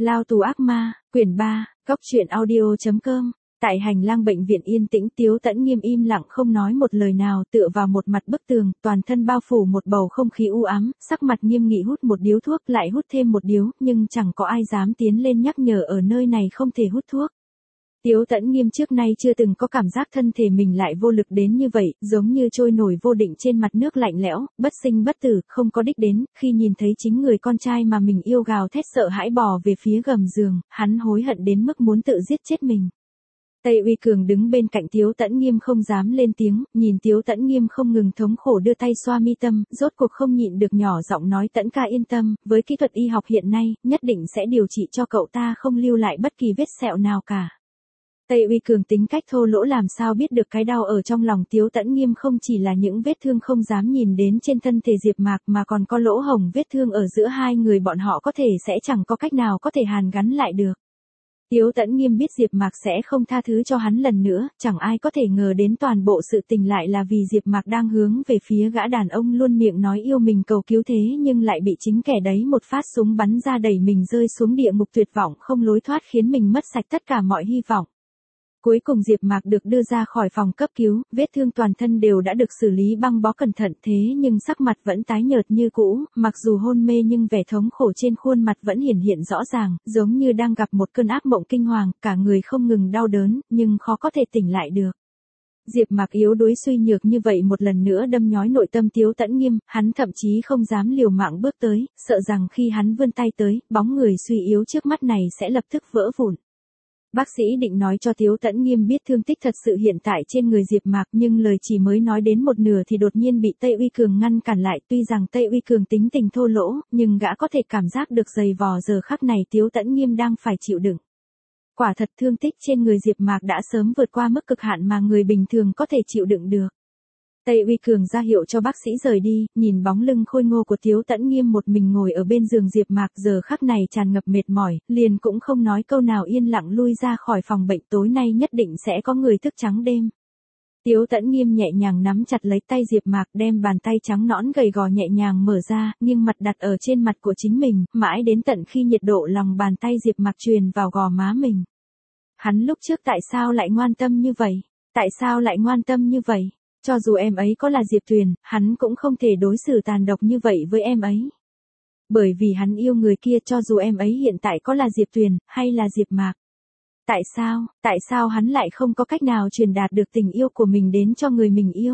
Lao tù ác ma, quyển 3, Cóc truyện audio.com. Tại hành lang bệnh viện yên tĩnh, Tiếu Tẫn Nghiêm im lặng không nói một lời nào, tựa vào một mặt bức tường, toàn thân bao phủ một bầu không khí u ám, sắc mặt nghiêm nghị hút một điếu thuốc, lại hút thêm một điếu, nhưng chẳng có ai dám tiến lên nhắc nhở ở nơi này không thể hút thuốc. Tiếu Tẫn Nghiêm trước nay chưa từng có cảm giác thân thể mình lại vô lực đến như vậy, giống như trôi nổi vô định trên mặt nước lạnh lẽo, bất sinh bất tử, không có đích đến. Khi nhìn thấy chính người con trai mà mình yêu gào thét sợ hãi bò về phía gầm giường, hắn hối hận đến mức muốn tự giết chết mình. Tây Uy Cường đứng bên cạnh Tiếu Tẫn Nghiêm không dám lên tiếng, nhìn Tiếu Tẫn Nghiêm không ngừng thống khổ đưa tay xoa mi tâm, rốt cuộc không nhịn được nhỏ giọng nói: Tẫn ca yên tâm, với kỹ thuật y học hiện nay, nhất định sẽ điều trị cho cậu ta không lưu lại bất kỳ vết sẹo nào cả. Tây Uy Cường tính cách thô lỗ làm sao biết được cái đau ở trong lòng Tiếu Tẫn Nghiêm không chỉ là những vết thương không dám nhìn đến trên thân thể Diệp Mạc mà còn có lỗ hổng vết thương ở giữa hai người bọn họ có thể sẽ chẳng có cách nào có thể hàn gắn lại được. Tiếu Tẫn Nghiêm biết Diệp Mạc sẽ không tha thứ cho hắn lần nữa, chẳng ai có thể ngờ đến toàn bộ sự tình lại là vì Diệp Mạc đang hướng về phía gã đàn ông luôn miệng nói yêu mình cầu cứu thế nhưng lại bị chính kẻ đấy một phát súng bắn ra đẩy mình rơi xuống địa ngục tuyệt vọng không lối thoát khiến mình mất sạch tất cả mọi hy vọng. Cuối cùng Diệp Mạc được đưa ra khỏi phòng cấp cứu, vết thương toàn thân đều đã được xử lý băng bó cẩn thận thế nhưng sắc mặt vẫn tái nhợt như cũ, mặc dù hôn mê nhưng vẻ thống khổ trên khuôn mặt vẫn hiển hiện rõ ràng, giống như đang gặp một cơn ác mộng kinh hoàng, cả người không ngừng đau đớn, nhưng khó có thể tỉnh lại được. Diệp Mạc yếu đuối suy nhược như vậy một lần nữa đâm nhói nội tâm Tiếu Tẫn Nghiêm, hắn thậm chí không dám liều mạng bước tới, sợ rằng khi hắn vươn tay tới, bóng người suy yếu trước mắt này sẽ lập tức vỡ vụn. Bác sĩ định nói cho Tiếu Tẫn Nghiêm biết thương tích thật sự hiện tại trên người Diệp Mạc nhưng lời chỉ mới nói đến một nửa thì đột nhiên bị Tây Uy Cường ngăn cản lại. Tuy rằng Tây Uy Cường tính tình thô lỗ, nhưng gã có thể cảm giác được dày vò giờ khắc này Tiếu Tẫn Nghiêm đang phải chịu đựng. Quả thật thương tích trên người Diệp Mạc đã sớm vượt qua mức cực hạn mà người bình thường có thể chịu đựng được. Tây Uy Cường ra hiệu cho bác sĩ rời đi, nhìn bóng lưng khôi ngô của Tiếu Tẫn Nghiêm một mình ngồi ở bên giường Diệp Mạc giờ khắc này tràn ngập mệt mỏi, liền cũng không nói câu nào yên lặng lui ra khỏi phòng bệnh tối nay nhất định sẽ có người thức trắng đêm. Tiếu Tẫn Nghiêm nhẹ nhàng nắm chặt lấy tay Diệp Mạc đem bàn tay trắng nõn gầy gò nhẹ nhàng mở ra, nghiêng mặt đặt ở trên mặt của chính mình, mãi đến tận khi nhiệt độ lòng bàn tay Diệp Mạc truyền vào gò má mình. Hắn lúc trước tại sao lại ngoan tâm như vậy? Tại sao lại ngoan tâm như vậy? Cho dù em ấy có là Diệp Tuyền, hắn cũng không thể đối xử tàn độc như vậy với em ấy. Bởi vì hắn yêu người kia cho dù em ấy hiện tại có là Diệp Tuyền, hay là Diệp Mạc. Tại sao hắn lại không có cách nào truyền đạt được tình yêu của mình đến cho người mình yêu?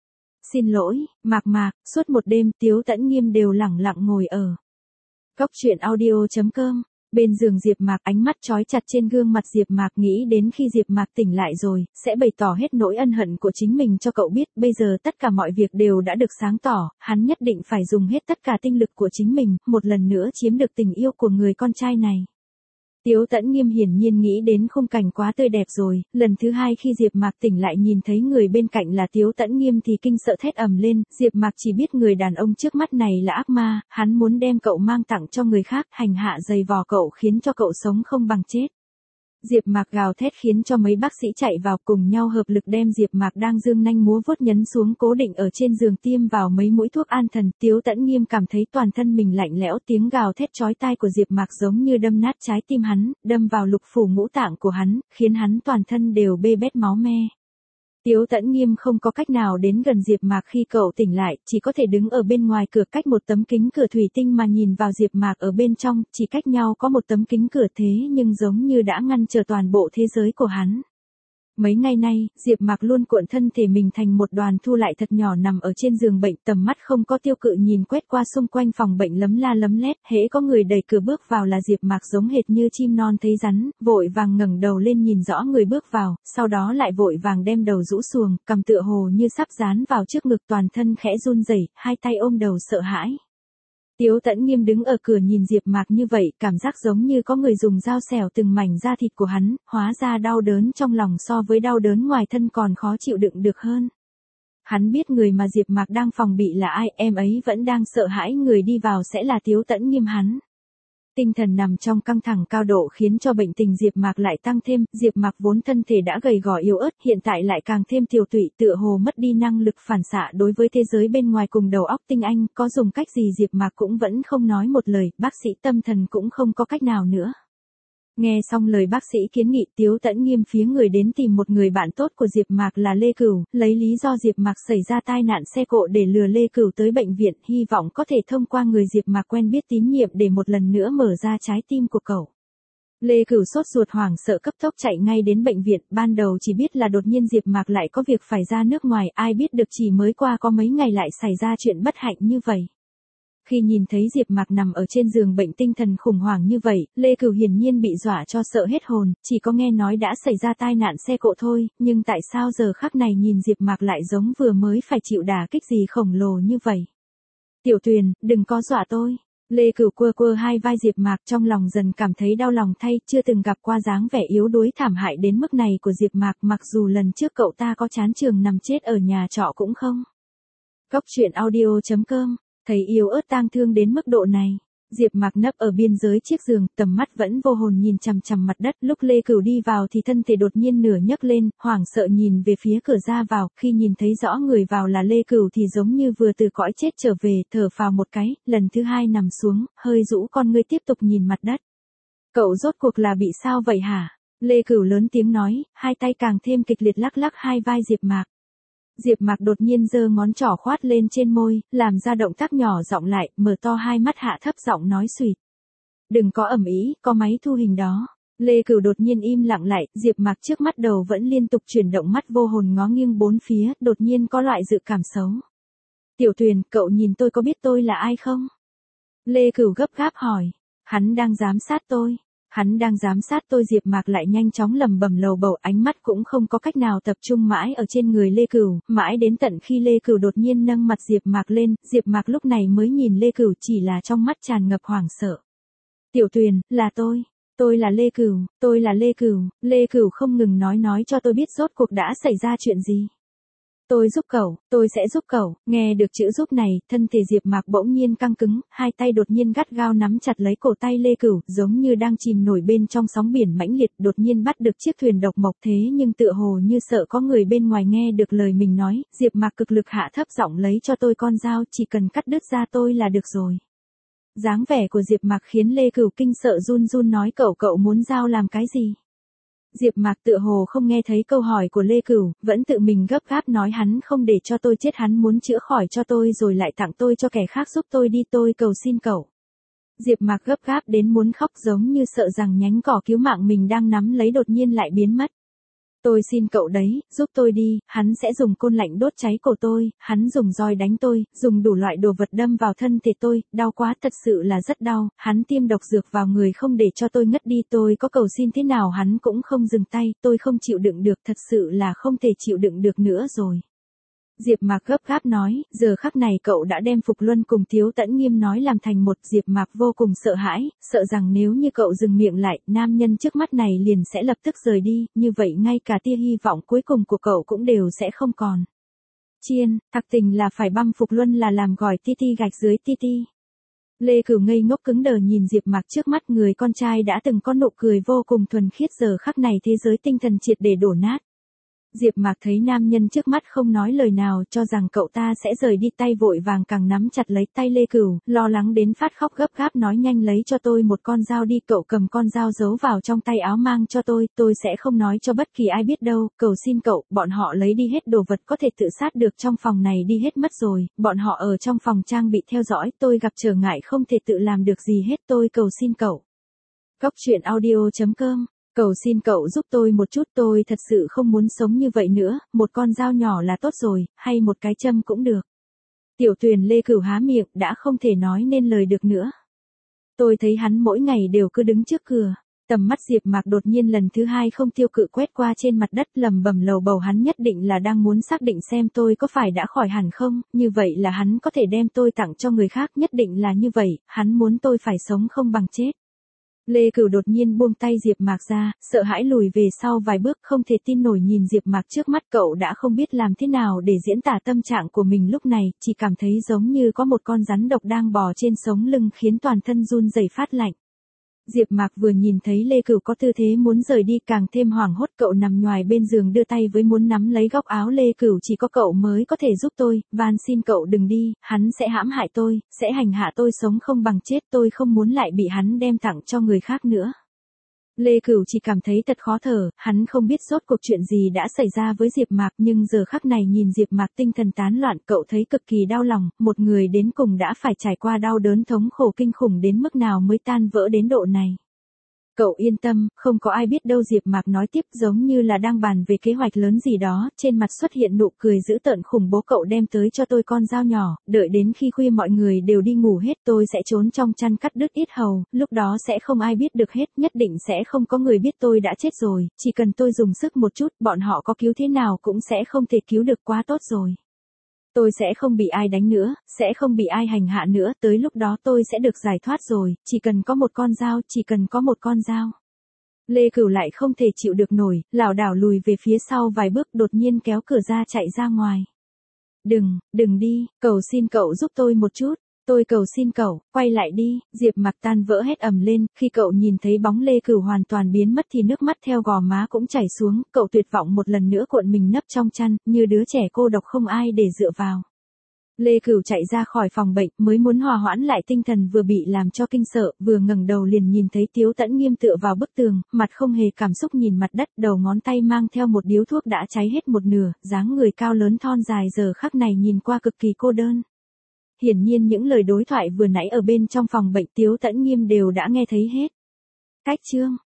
Xin lỗi, Mạc, suốt một đêm Tiếu Tẫn Nghiêm đều lẳng lặng ngồi ở Cóc truyện audio.com. Bên giường Diệp Mạc ánh mắt trói chặt trên gương mặt Diệp Mạc nghĩ đến khi Diệp Mạc tỉnh lại rồi, sẽ bày tỏ hết nỗi ân hận của chính mình cho cậu biết, bây giờ tất cả mọi việc đều đã được sáng tỏ, hắn nhất định phải dùng hết tất cả tinh lực của chính mình, một lần nữa chiếm được tình yêu của người con trai này. Tiếu Tẫn Nghiêm hiển nhiên nghĩ đến khung cảnh quá tươi đẹp rồi, lần thứ hai khi Diệp Mạc tỉnh lại nhìn thấy người bên cạnh là Tiếu Tẫn Nghiêm thì kinh sợ thét ầm lên, Diệp Mạc chỉ biết người đàn ông trước mắt này là ác ma, hắn muốn đem cậu mang tặng cho người khác, hành hạ dày vò cậu khiến cho cậu sống không bằng chết. Diệp Mạc gào thét khiến cho mấy bác sĩ chạy vào cùng nhau hợp lực đem Diệp Mạc đang dương nanh múa vuốt nhấn xuống cố định ở trên giường tiêm vào mấy mũi thuốc an thần. Tiếu Tẫn Nghiêm cảm thấy toàn thân mình lạnh lẽo, tiếng gào thét chói tai của Diệp Mạc giống như đâm nát trái tim hắn, đâm vào lục phủ ngũ tạng của hắn, khiến hắn toàn thân đều bê bết máu me. Tiếu Tẫn Nghiêm không có cách nào đến gần Diệp Mạc khi cậu tỉnh lại, chỉ có thể đứng ở bên ngoài cửa cách một tấm kính cửa thủy tinh mà nhìn vào Diệp Mạc ở bên trong, chỉ cách nhau có một tấm kính cửa thế nhưng giống như đã ngăn trở toàn bộ thế giới của hắn. Mấy ngày nay, Diệp Mạc luôn cuộn thân thể mình thành một đoàn thu lại thật nhỏ nằm ở trên giường bệnh, tầm mắt không có tiêu cự nhìn quét qua xung quanh phòng bệnh lấm la lấm lét, hễ có người đẩy cửa bước vào là Diệp Mạc giống hệt như chim non thấy rắn, vội vàng ngẩng đầu lên nhìn rõ người bước vào, sau đó lại vội vàng đem đầu rũ xuồng, cằm tựa hồ như sắp dán vào trước ngực, toàn thân khẽ run rẩy, hai tay ôm đầu sợ hãi. Tiếu Tẫn Nghiêm đứng ở cửa nhìn Diệp Mạc như vậy, cảm giác giống như có người dùng dao xẻo từng mảnh da thịt của hắn, hóa ra đau đớn trong lòng so với đau đớn ngoài thân còn khó chịu đựng được hơn. Hắn biết người mà Diệp Mạc đang phòng bị là ai, em ấy vẫn đang sợ hãi người đi vào sẽ là Tiếu Tẫn Nghiêm hắn. Tinh thần nằm trong căng thẳng cao độ khiến cho bệnh tình Diệp Mạc lại tăng thêm, Diệp Mạc vốn thân thể đã gầy gò yếu ớt, hiện tại lại càng thêm tiều tụy, tựa hồ mất đi năng lực phản xạ đối với thế giới bên ngoài cùng đầu óc tinh anh, có dùng cách gì Diệp Mạc cũng vẫn không nói một lời, bác sĩ tâm thần cũng không có cách nào nữa. Nghe xong lời bác sĩ kiến nghị, Tiếu Tẫn Nghiêm phía người đến tìm một người bạn tốt của Diệp Mạc là Lê Cửu, lấy lý do Diệp Mạc xảy ra tai nạn xe cộ để lừa Lê Cửu tới bệnh viện, hy vọng có thể thông qua người Diệp Mạc quen biết tín nhiệm để một lần nữa mở ra trái tim của cậu. Lê Cửu sốt ruột hoảng sợ cấp tốc chạy ngay đến bệnh viện, ban đầu chỉ biết là đột nhiên Diệp Mạc lại có việc phải ra nước ngoài, ai biết được chỉ mới qua có mấy ngày lại xảy ra chuyện bất hạnh như vậy. Khi nhìn thấy Diệp Mạc nằm ở trên giường bệnh tinh thần khủng hoảng như vậy, Lê Cửu hiển nhiên bị dọa cho sợ hết hồn, chỉ có nghe nói đã xảy ra tai nạn xe cộ thôi, nhưng tại sao giờ khắc này nhìn Diệp Mạc lại giống vừa mới phải chịu đả kích gì khổng lồ như vậy. Tiểu Tuyền, đừng có dọa tôi. Lê Cửu quơ hai vai Diệp Mạc, trong lòng dần cảm thấy đau lòng thay, chưa từng gặp qua dáng vẻ yếu đuối thảm hại đến mức này của Diệp Mạc, mặc dù lần trước cậu ta có chán trường nằm chết ở nhà trọ cũng không. Cốc truyện audio.com, thấy yếu ớt tang thương đến mức độ này. Diệp Mạc nấp ở biên giới chiếc giường, tầm mắt vẫn vô hồn nhìn chằm chằm mặt đất, lúc Lê Cửu đi vào thì thân thể đột nhiên nửa nhấc lên, hoảng sợ nhìn về phía cửa ra vào, khi nhìn thấy rõ người vào là Lê Cửu thì giống như vừa từ cõi chết trở về, thở phào một cái, lần thứ hai nằm xuống, hơi rũ con ngươi tiếp tục nhìn mặt đất. Cậu rốt cuộc là bị sao vậy hả? Lê Cửu lớn tiếng nói, hai tay càng thêm kịch liệt lắc lắc hai vai Diệp Mạc. Diệp Mạc đột nhiên giơ ngón trỏ khoát lên trên môi, làm ra động tác nhỏ giọng lại, mở to hai mắt hạ thấp giọng nói xuỵt. Đừng có ầm ĩ, có máy thu hình đó. Lê Cửu đột nhiên im lặng lại, Diệp Mạc trước mắt đầu vẫn liên tục chuyển động, mắt vô hồn ngó nghiêng bốn phía, đột nhiên có loại dự cảm xấu. Tiểu Tuyền, cậu nhìn tôi có biết tôi là ai không? Lê Cửu gấp gáp hỏi. Hắn đang giám sát tôi. Hắn đang giám sát tôi. Diệp Mạc lại nhanh chóng lẩm bẩm lầu bầu, ánh mắt cũng không có cách nào tập trung mãi ở trên người Lê Cửu, mãi đến tận khi Lê Cửu đột nhiên nâng mặt Diệp Mạc lên, Diệp Mạc lúc này mới nhìn Lê Cửu, chỉ là trong mắt tràn ngập hoảng sợ. Tiểu Tuyền, là tôi là Lê Cửu, tôi là Lê Cửu. Lê Cửu không ngừng nói cho tôi biết rốt cuộc đã xảy ra chuyện gì. Tôi giúp cậu, tôi sẽ giúp cậu. Nghe được chữ giúp này, thân thể Diệp Mạc bỗng nhiên căng cứng, hai tay đột nhiên gắt gao nắm chặt lấy cổ tay Lê Cửu, giống như đang chìm nổi bên trong sóng biển mãnh liệt, đột nhiên bắt được chiếc thuyền độc mộc, thế nhưng tựa hồ như sợ có người bên ngoài nghe được lời mình nói, Diệp Mạc cực lực hạ thấp giọng, lấy cho tôi con dao, chỉ cần cắt đứt da tôi là được rồi. Dáng vẻ của Diệp Mạc khiến Lê Cửu kinh sợ run run nói, cậu muốn dao làm cái gì? Diệp Mạc tựa hồ không nghe thấy câu hỏi của Lê Cửu, vẫn tự mình gấp gáp nói, hắn không để cho tôi chết, hắn muốn chữa khỏi cho tôi rồi lại tặng tôi cho kẻ khác giúp tôi đi, tôi cầu xin cậu. Diệp Mạc gấp gáp đến muốn khóc, giống như sợ rằng nhánh cỏ cứu mạng mình đang nắm lấy đột nhiên lại biến mất. Tôi xin cậu đấy, giúp tôi đi, hắn sẽ dùng côn lạnh đốt cháy cổ tôi, hắn dùng roi đánh tôi, dùng đủ loại đồ vật đâm vào thân thể tôi, đau quá, thật sự là rất đau, hắn tiêm độc dược vào người không để cho tôi ngất đi, tôi có cầu xin thế nào hắn cũng không dừng tay, tôi không chịu đựng được, thật sự là không thể chịu đựng được nữa rồi. Diệp Mạc gấp gáp nói, giờ khắc này cậu đã đem Phục Luân cùng Tiếu Tẫn Nghiêm nói làm thành một. Diệp Mạc vô cùng sợ hãi, sợ rằng nếu như cậu dừng miệng lại, nam nhân trước mắt này liền sẽ lập tức rời đi, như vậy ngay cả tia hy vọng cuối cùng của cậu cũng đều sẽ không còn. Chiên, thực tình là phải băm Phục Luân là làm gỏi ti gạch dưới ti. Lê Cửu ngây ngốc cứng đờ nhìn Diệp Mạc trước mắt, người con trai đã từng có nụ cười vô cùng thuần khiết, giờ khắc này thế giới tinh thần triệt để đổ nát. Diệp Mạc thấy nam nhân trước mắt không nói lời nào, cho rằng cậu ta sẽ rời đi, tay vội vàng càng nắm chặt lấy tay Lê Cửu, lo lắng đến phát khóc gấp gáp nói, nhanh lấy cho tôi một con dao đi, cậu cầm con dao giấu vào trong tay áo mang cho tôi sẽ không nói cho bất kỳ ai biết đâu, cầu xin cậu. Bọn họ lấy đi hết đồ vật có thể tự sát được trong phòng này đi hết mất rồi, bọn họ ở trong phòng trang bị theo dõi, tôi gặp trở ngại không thể tự làm được gì hết, tôi cầu xin cậu. Cốc truyện audio.com, cầu xin cậu giúp tôi một chút, tôi thật sự không muốn sống như vậy nữa, một con dao nhỏ là tốt rồi, hay một cái châm cũng được. Tiểu Tuyền. Lê Cửu há miệng, đã không thể nói nên lời được nữa. Tôi thấy hắn mỗi ngày đều cứ đứng trước cửa. Tầm mắt Diệp Mạc đột nhiên lần thứ hai không tiêu cự quét qua trên mặt đất, lẩm bẩm lầu bầu, hắn nhất định là đang muốn xác định xem tôi có phải đã khỏi hẳn không, như vậy là hắn có thể đem tôi tặng cho người khác, nhất định là như vậy, hắn muốn tôi phải sống không bằng chết. Lê Cửu đột nhiên buông tay Diệp Mạc ra, sợ hãi lùi về sau vài bước, không thể tin nổi nhìn Diệp Mạc trước mắt, cậu đã không biết làm thế nào để diễn tả tâm trạng của mình lúc này, chỉ cảm thấy giống như có một con rắn độc đang bò trên sống lưng, khiến toàn thân run rẩy phát lạnh. Diệp Mạc vừa nhìn thấy Lê Cửu có tư thế muốn rời đi, càng thêm hoảng hốt, cậu nằm nhoài bên giường đưa tay với muốn nắm lấy góc áo Lê Cửu, chỉ có cậu mới có thể giúp tôi, van xin cậu đừng đi, hắn sẽ hãm hại tôi, sẽ hành hạ tôi sống không bằng chết, tôi không muốn lại bị hắn đem tặng cho người khác nữa. Lê Cửu chỉ cảm thấy thật khó thở, hắn không biết rốt cuộc chuyện gì đã xảy ra với Diệp Mạc, nhưng giờ khắc này nhìn Diệp Mạc tinh thần tán loạn, cậu thấy cực kỳ đau lòng, một người đến cùng đã phải trải qua đau đớn thống khổ kinh khủng đến mức nào mới tan vỡ đến độ này. Cậu yên tâm, không có ai biết đâu. Diệp Mạc nói tiếp, giống như là đang bàn về kế hoạch lớn gì đó, trên mặt xuất hiện nụ cười dữ tợn khủng bố. Cậu đem tới cho tôi con dao nhỏ, đợi đến khi khuya mọi người đều đi ngủ hết, tôi sẽ trốn trong chăn cắt đứt yết hầu, lúc đó sẽ không ai biết được hết, nhất định sẽ không có người biết tôi đã chết rồi, chỉ cần tôi dùng sức một chút, bọn họ có cứu thế nào cũng sẽ không thể cứu được, quá tốt rồi. Tôi sẽ không bị ai đánh nữa, sẽ không bị ai hành hạ nữa, tới lúc đó tôi sẽ được giải thoát rồi, chỉ cần có một con dao, chỉ cần có một con dao. Lê Cửu lại không thể chịu được nổi, lảo đảo lùi về phía sau vài bước, đột nhiên kéo cửa ra chạy ra ngoài. Đừng đi, cầu xin cậu giúp tôi một chút. Tôi cầu xin cậu, quay lại đi. Diệp Mạc tan vỡ hết ầm lên, khi cậu nhìn thấy bóng Lê Cửu hoàn toàn biến mất thì nước mắt theo gò má cũng chảy xuống, cậu tuyệt vọng một lần nữa cuộn mình nấp trong chăn, như đứa trẻ cô độc không ai để dựa vào. Lê Cửu chạy ra khỏi phòng bệnh, mới muốn hòa hoãn lại tinh thần vừa bị làm cho kinh sợ, vừa ngẩng đầu liền nhìn thấy Tiếu Tẫn Nghiêm tựa vào bức tường, mặt không hề cảm xúc nhìn mặt đất, đầu ngón tay mang theo một điếu thuốc đã cháy hết một nửa, dáng người cao lớn thon dài giờ khắc này nhìn qua cực kỳ cô đơn. Hiển nhiên những lời đối thoại vừa nãy ở bên trong phòng bệnh Tiếu Tẫn Nghiêm đều đã nghe thấy hết. Cách chương